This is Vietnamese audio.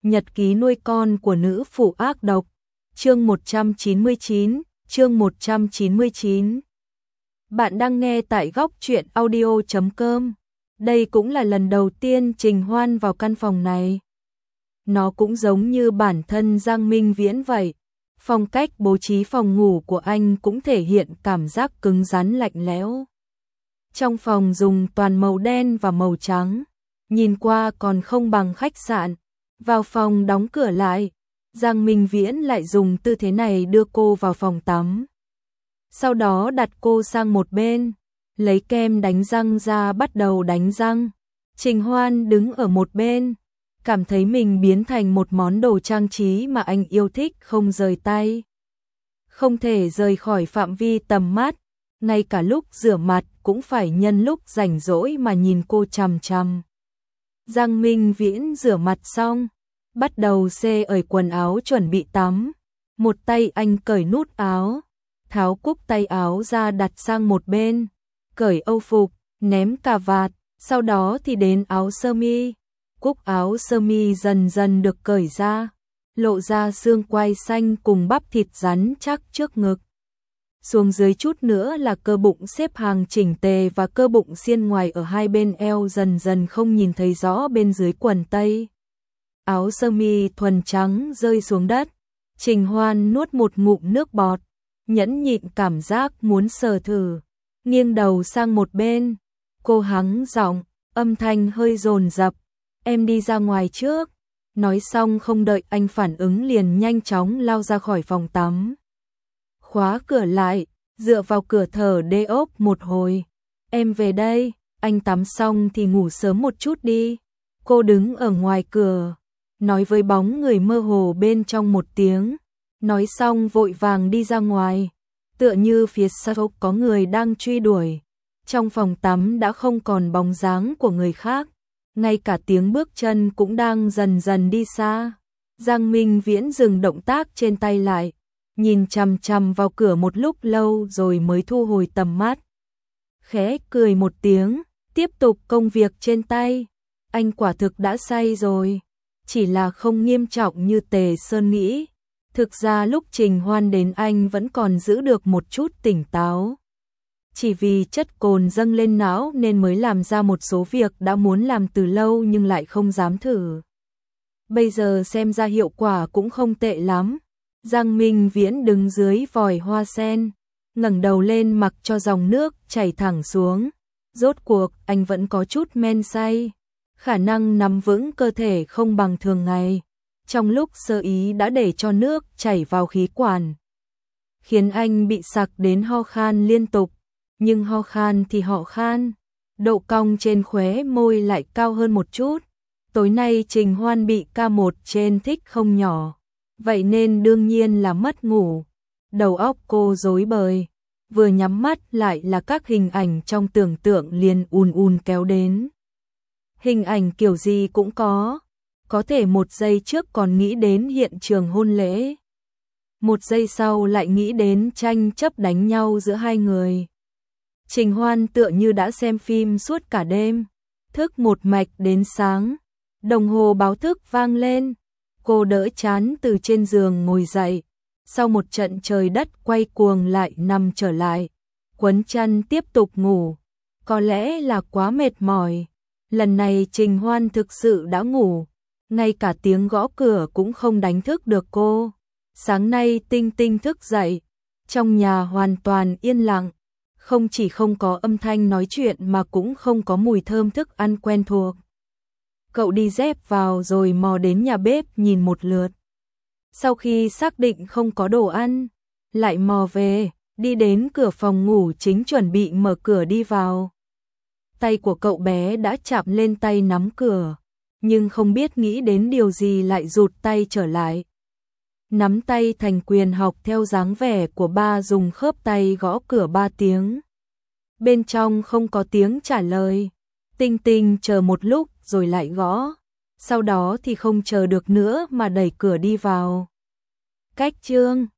Nhật ký nuôi con của nữ phụ ác độc. Chương 199. Bạn đang nghe tại góc truyện audio.com. Đây cũng là lần đầu tiên Trình Hoan vào căn phòng này. Nó cũng giống như bản thân Giang Minh Viễn vậy. Phong cách bố trí phòng ngủ của anh cũng thể hiện cảm giác cứng rắn lạnh lẽo. Trong phòng dùng toàn màu đen và màu trắng, nhìn qua còn không bằng khách sạn. Vào phòng đóng cửa lại, Giang Minh Viễn lại dùng tư thế này đưa cô vào phòng tắm. Sau đó đặt cô sang một bên, lấy kem đánh răng ra bắt đầu đánh răng. Trình Hoan đứng ở một bên, cảm thấy mình biến thành một món đồ trang trí mà anh yêu thích không rời tay. Không thể rời khỏi phạm vi tầm mắt, ngay cả lúc rửa mặt cũng phải nhân lúc rảnh rỗi mà nhìn cô chằm chằm. Giang Minh Viễn rửa mặt xong, bắt đầu ởi quần áo chuẩn bị tắm. Một tay anh cởi nút áo, tháo cúc tay áo ra đặt sang một bên, cởi âu phục, ném cà vạt, sau đó thì đến áo sơ mi. Cúc áo sơ mi dần dần được cởi ra, lộ ra xương quai xanh cùng bắp thịt rắn chắc trước ngực. Xuống dưới chút nữa là cơ bụng xếp hàng chỉnh tề và cơ bụng xiên ngoài ở hai bên eo dần dần không nhìn thấy rõ bên dưới quần tây. Áo sơ mi thuần trắng rơi xuống đất, Trình Hoan nuốt một ngụm nước bọt, nhẫn nhịn cảm giác muốn sờ thử, nghiêng đầu sang một bên, cô hắng giọng, âm thanh hơi dồn dập, "Em đi ra ngoài trước." Nói xong không đợi anh phản ứng liền nhanh chóng lao ra khỏi phòng tắm. Khóa cửa lại, dựa vào cửa thở đê ốp một hồi. "Em về đây, anh tắm xong thì ngủ sớm một chút đi." Cô đứng ở ngoài cửa, nói với bóng người mơ hồ bên trong một tiếng, nói xong vội vàng đi ra ngoài, tựa như phía sau có người đang truy đuổi. Trong phòng tắm đã không còn bóng dáng của người khác, ngay cả tiếng bước chân cũng đang dần dần đi xa. Giang Minh Viễn dừng động tác trên tay lại, nhìn chằm chằm vào cửa một lúc lâu rồi mới thu hồi tầm mắt. Khẽ cười một tiếng, tiếp tục công việc trên tay. Anh quả thực đã say rồi, chỉ là không nghiêm trọng như Tề Sơn nghĩ. Thực ra lúc Trình Hoan đến anh vẫn còn giữ được một chút tỉnh táo. Chỉ vì chất cồn dâng lên não nên mới làm ra một số việc đã muốn làm từ lâu nhưng lại không dám thử. Bây giờ xem ra hiệu quả cũng không tệ lắm. Giang Minh Viễn đứng dưới vòi hoa sen, ngẩng đầu lên mặc cho dòng nước chảy thẳng xuống. Rốt cuộc anh vẫn có chút men say, khả năng nắm vững cơ thể không bằng thường ngày. Trong lúc sơ ý đã để cho nước chảy vào khí quản, khiến anh bị sặc đến ho khan liên tục. Nhưng ho khan thì họ khan, độ cong trên khóe môi lại cao hơn một chút. Tối nay Trình Hoan bị K1 trên thích không nhỏ, vậy nên đương nhiên là mất ngủ. Đầu óc cô rối bời, vừa nhắm mắt lại là các hình ảnh trong tưởng tượng liền ùn kéo đến. Hình ảnh kiểu gì cũng có thể một giây trước còn nghĩ đến hiện trường hôn lễ, một giây sau lại nghĩ đến tranh chấp đánh nhau giữa hai người. Trình Hoan tựa như đã xem phim suốt cả đêm, thức một mạch đến sáng. Đồng hồ báo thức vang lên, cô đỡ chán từ trên giường ngồi dậy. Sau một trận trời đất quay cuồng lại nằm trở lại, quấn chăn tiếp tục ngủ. Có lẽ là quá mệt mỏi, lần này Trình Hoan thực sự đã ngủ, ngay cả tiếng gõ cửa cũng không đánh thức được cô. Sáng nay Tinh Tinh thức dậy, trong nhà hoàn toàn yên lặng. Không chỉ không có âm thanh nói chuyện mà cũng không có mùi thơm thức ăn quen thuộc. Cậu đi dép vào rồi mò đến nhà bếp nhìn một lượt. Sau khi xác định không có đồ ăn, lại mò về, đi đến cửa phòng ngủ chính chuẩn bị mở cửa đi vào. Tay của cậu bé đã chạm lên tay nắm cửa, nhưng không biết nghĩ đến điều gì lại rụt tay trở lại. Nắm tay thành quyền học theo dáng vẻ của ba, dùng khớp tay gõ cửa 3 tiếng. Bên trong không có tiếng trả lời. Tinh Tinh chờ một lúc rồi lại gõ. Sau đó thì không chờ được nữa mà đẩy cửa đi vào. Cách chương